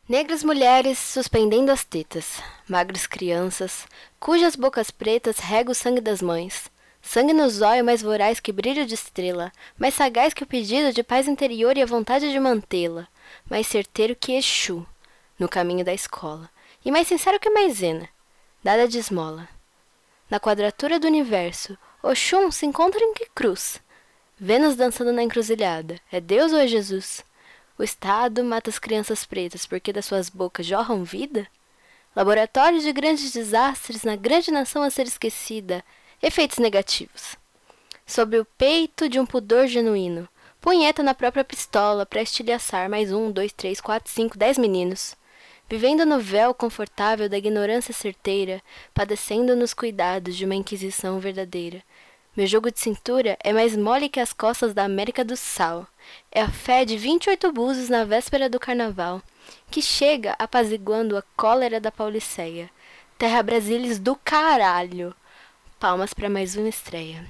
Negras mulheres suspendendo as tetas, magras crianças, cujas bocas pretas rega o sangue das mães. Sangue no zóio mais voraz que brilho de estrela, mais sagaz que o pedido de paz interior e a vontade de mantê-la, mais certeiro que Exu, no caminho da escola, e mais sincero que Maisena, dada de esmola. Na quadratura do universo, Oxum se encontra em que cruz? Vênus dançando na encruzilhada, é Deus ou é Jesus? O Estado mata as crianças pretas porque das suas bocas jorram vida? Laboratório de grandes desastres na grande nação a ser esquecida. Efeitos negativos. Sobre o peito de um pudor genuíno. Punheta na própria pistola para estilhaçar mais 1, 2, 3, 4, 5, 10 meninos. Vivendo no véu confortável da ignorância certeira, padecendo nos cuidados de uma inquisição verdadeira. Meu jogo de cintura é mais mole que as costas da América do Sal. É a fé de 28 búzios na véspera do carnaval, que chega apaziguando a cólera da Pauliceia. Terra Brasílias do caralho. Palmas para mais uma estreia.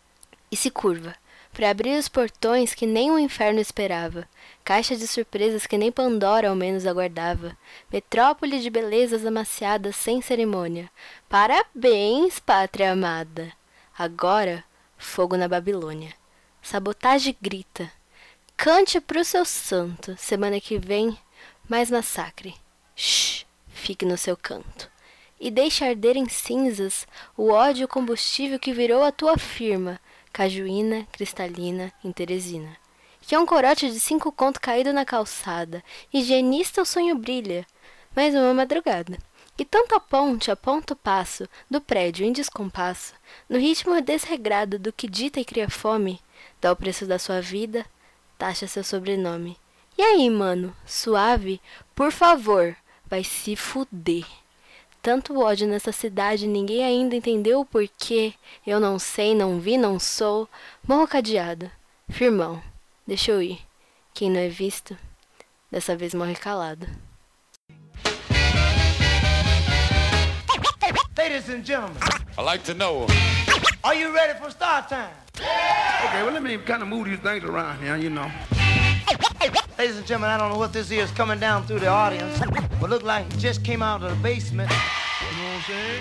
E se curva, para abrir os portões que nem o inferno esperava, caixa de surpresas que nem Pandora ao menos aguardava, metrópole de belezas amaciadas sem cerimônia. Parabéns, pátria amada! Agora, fogo na Babilônia. Sabotagem grita. Cante pro seu santo. Semana que vem, mais massacre. Shhh, fique no seu canto. E deixe arder em cinzas o ódio combustível que virou a tua firma, cajuína, cristalina, em Teresina. Que é um corote de 5 conto caído na calçada. Higienista o sonho brilha. Mais uma madrugada. E tanto aponta o passo, do prédio em descompasso, no ritmo desregrado do que dita e cria fome, dá o preço da sua vida, taxa seu sobrenome. E aí, mano, suave? Por favor, vai se fuder. Tanto ódio nessa cidade, ninguém ainda entendeu o porquê. Eu não sei, não vi, não sou. Morro cadeado. Firmão, deixa eu ir. Quem não é visto, dessa vez morre calado. Ladies and gentlemen, I'd like to know. are you ready for start time? Okay, well, let me kind of move these things around here, you know. Ladies and gentlemen, I don't know what this is coming down through the audience, but look like it just came out of the basement. You know what I'm saying?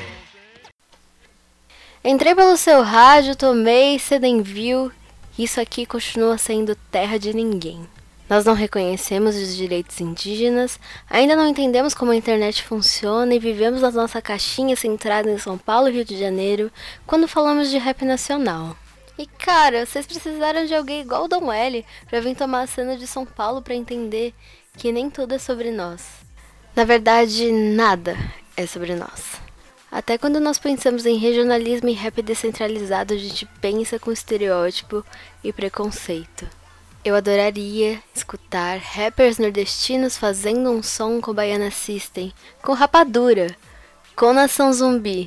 Entrei pelo seu rádio, tomei, cê nem viu. Isso aqui continua sendo terra de ninguém. Nós não reconhecemos os direitos indígenas, ainda não entendemos como a internet funciona e vivemos na nossa caixinha centrada em São Paulo e Rio de Janeiro quando falamos de rap nacional. E cara, vocês precisaram de alguém igual o Dom L pra vir tomar a cena de São Paulo pra entender que nem tudo é sobre nós. Na verdade, nada é sobre nós. Até quando nós pensamos em regionalismo e rap descentralizado, a gente pensa com estereótipo e preconceito. Eu adoraria escutar rappers nordestinos fazendo um som com Baiana System, com Rapadura, com Nação Zumbi.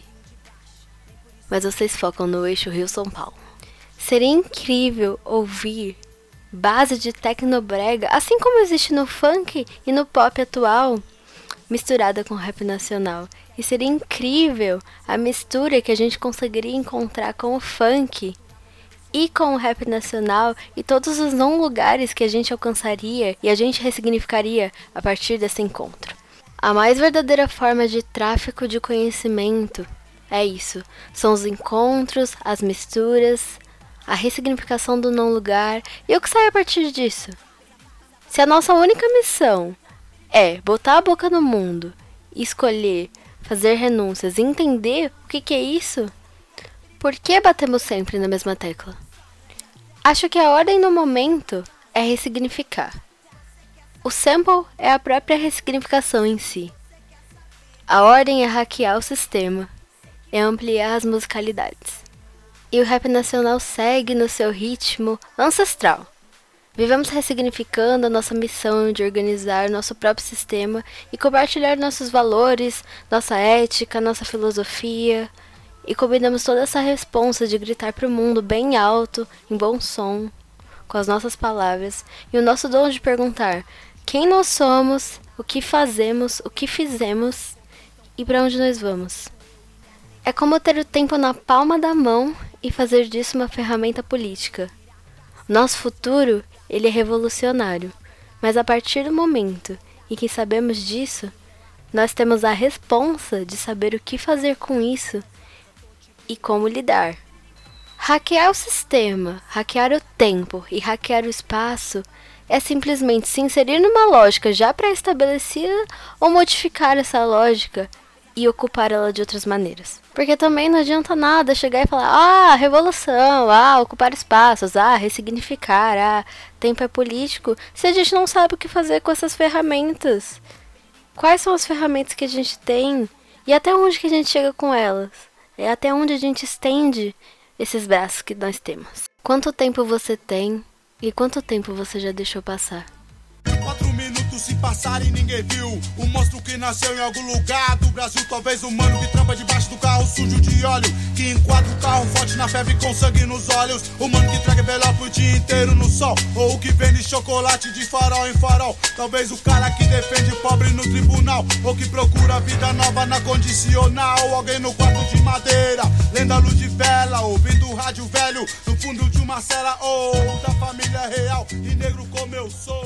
Mas vocês focam no eixo Rio-São Paulo. Seria incrível ouvir base de tecnobrega, assim como existe no funk e no pop atual, misturada com rap nacional. E seria incrível a mistura que a gente conseguiria encontrar com o funk e com o rap nacional e todos os não lugares que a gente alcançaria e a gente ressignificaria a partir desse encontro. A mais verdadeira forma de tráfico de conhecimento é isso. São os encontros, as misturas, a ressignificação do não lugar e o que sai a partir disso. Se a nossa única missão é botar a boca no mundo, escolher, fazer renúncias e entender o que é isso, por que batemos sempre na mesma tecla? Acho que a ordem no momento é ressignificar. O sample é a própria ressignificação em si. A ordem é hackear o sistema, é ampliar as musicalidades. E o rap nacional segue no seu ritmo ancestral. Vivemos ressignificando a nossa missão de organizar nosso próprio sistema e compartilhar nossos valores, nossa ética, nossa filosofia. E combinamos toda essa responsa de gritar para o mundo bem alto, em bom som, com as nossas palavras, e o nosso dom de perguntar quem nós somos, o que fazemos, o que fizemos e para onde nós vamos. É como ter o tempo na palma da mão e fazer disso uma ferramenta política. Nosso futuro, ele é revolucionário, mas a partir do momento e que sabemos disso, nós temos a responsa de saber o que fazer com isso e como lidar. Hackear o sistema, hackear o tempo e hackear o espaço é simplesmente se inserir numa lógica já pré-estabelecida ou modificar essa lógica e ocupar ela de outras maneiras. Porque também não adianta nada chegar e falar, revolução, ocupar espaços, ressignificar, tempo é político, se a gente não sabe o que fazer com essas ferramentas. Quais são as ferramentas que a gente tem e até onde que a gente chega com elas? É até onde a gente estende esses braços que nós temos. Quanto tempo você tem e quanto tempo você já deixou passar? 4 minutos se passaram e ninguém viu. O monstro que nasceu em algum lugar do Brasil. Talvez o mano que trampa debaixo do carro sujo de óleo, que enquadra o carro forte na febre com sangue nos olhos. O mano que traga envelope o dia inteiro no sol, ou o que vende chocolate de farol em farol. Talvez o cara que defende o pobre no tribunal, ou que procura vida nova na condicional. Alguém no quarto de madeira, lendo a luz de vela, ouvindo o rádio velho no fundo de uma cela. Ou da família real e negro como eu sou.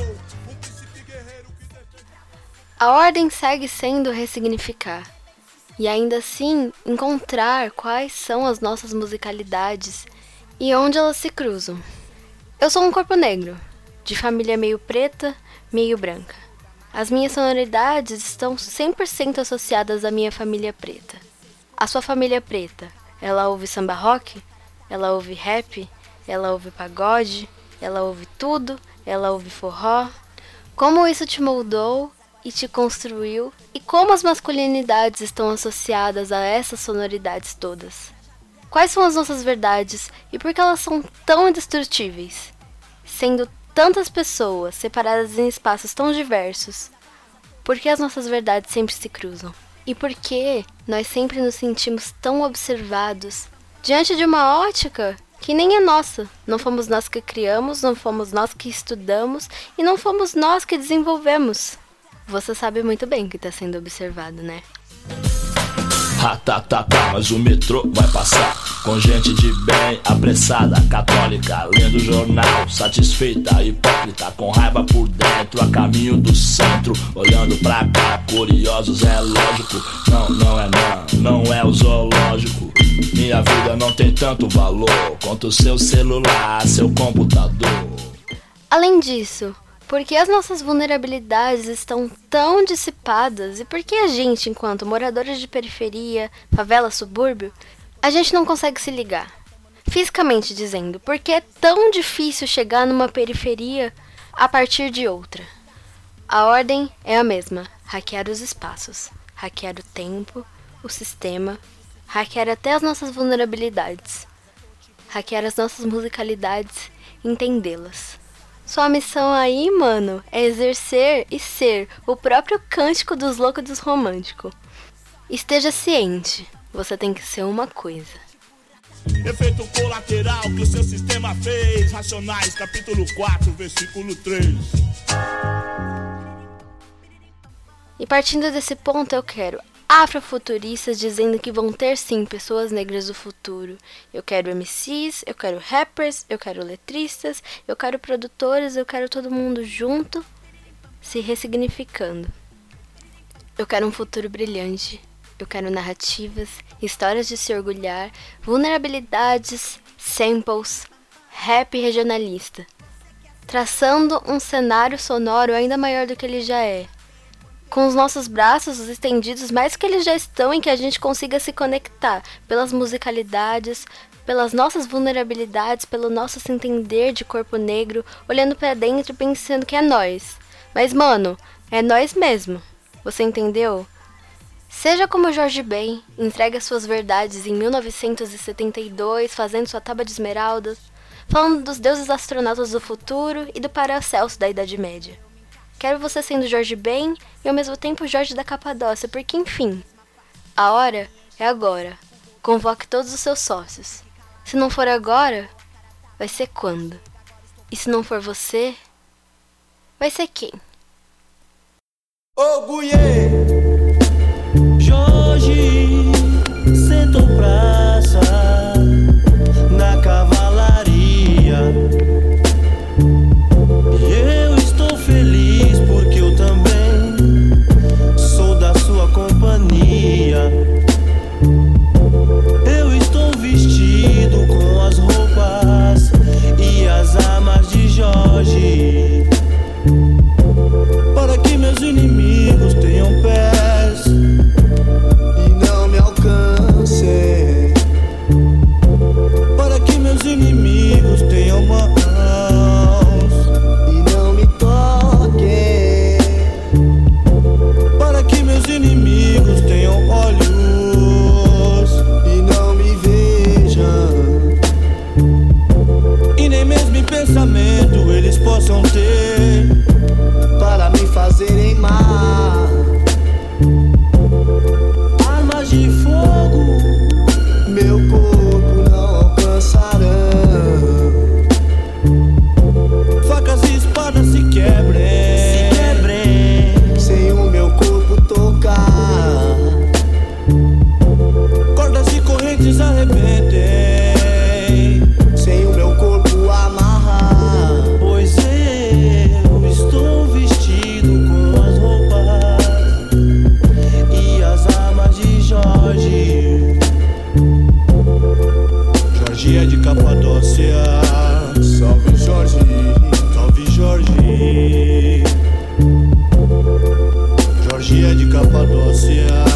A ordem segue sendo ressignificar, e ainda assim encontrar quais são as nossas musicalidades e onde elas se cruzam. Eu sou um corpo negro, de família meio preta, meio branca. As minhas sonoridades estão 100% associadas à minha família preta. A sua família preta, ela ouve samba rock? Ela ouve rap? Ela ouve pagode? Ela ouve tudo? Ela ouve forró? Como isso te moldou e te construiu, e como as masculinidades estão associadas a essas sonoridades todas? Quais são as nossas verdades e por que elas são tão indestrutíveis? Sendo tantas pessoas separadas em espaços tão diversos, por que as nossas verdades sempre se cruzam? E por que nós sempre nos sentimos tão observados diante de uma ótica que nem é nossa? Não fomos nós que criamos, não fomos nós que estudamos e não fomos nós que desenvolvemos. Você sabe muito bem que está sendo observado, né? Mas o metrô vai passar com gente de bem, apressada, católica, lendo o jornal, satisfeita, hipócrita, com raiva por dentro, a caminho do centro, olhando pra cá, curiosos, é lógico. Não é o zoológico. Minha vida não tem tanto valor quanto o seu celular, seu computador. Além disso, por que as nossas vulnerabilidades estão tão dissipadas e por que a gente, enquanto moradores de periferia, favela, subúrbio, a gente não consegue se ligar? Fisicamente dizendo, por que é tão difícil chegar numa periferia a partir de outra? A ordem é a mesma: hackear os espaços, hackear o tempo, o sistema, hackear até as nossas vulnerabilidades, hackear as nossas musicalidades e entendê-las. Sua missão aí, mano, é exercer e ser o próprio cântico dos loucos dos românticos. Esteja ciente, você tem que ser uma coisa. Efeito colateral que o seu sistema fez. Racionais, capítulo 4, versículo 3. E partindo desse ponto eu quero afrofuturistas dizendo que vão ter sim pessoas negras do futuro. Eu quero MCs, eu quero rappers, eu quero letristas, eu quero produtores, eu quero todo mundo junto, se ressignificando. Eu quero um futuro brilhante, eu quero narrativas, histórias de se orgulhar, vulnerabilidades, samples, rap regionalista, traçando um cenário sonoro ainda maior do que ele já é. Com os nossos braços estendidos mais que eles já estão, em que a gente consiga se conectar pelas musicalidades, pelas nossas vulnerabilidades, pelo nosso se entender de corpo negro, olhando pra dentro e pensando que é nós. Mas, mano, é nós mesmo. Você entendeu? Seja como Jorge Ben, entrega suas verdades em 1972, fazendo sua tábua de esmeraldas, falando dos deuses astronautas do futuro e do Paracelso da Idade Média. Quero você sendo Jorge Ben e ao mesmo tempo Jorge da Capadócia, porque enfim, a hora é agora. Convoque todos os seus sócios. Se não for agora, vai ser quando? E se não for você, vai ser quem? Oguiê! Jorge sentou praça na cavalaria. Eu estou feliz porque eu também Capadócia.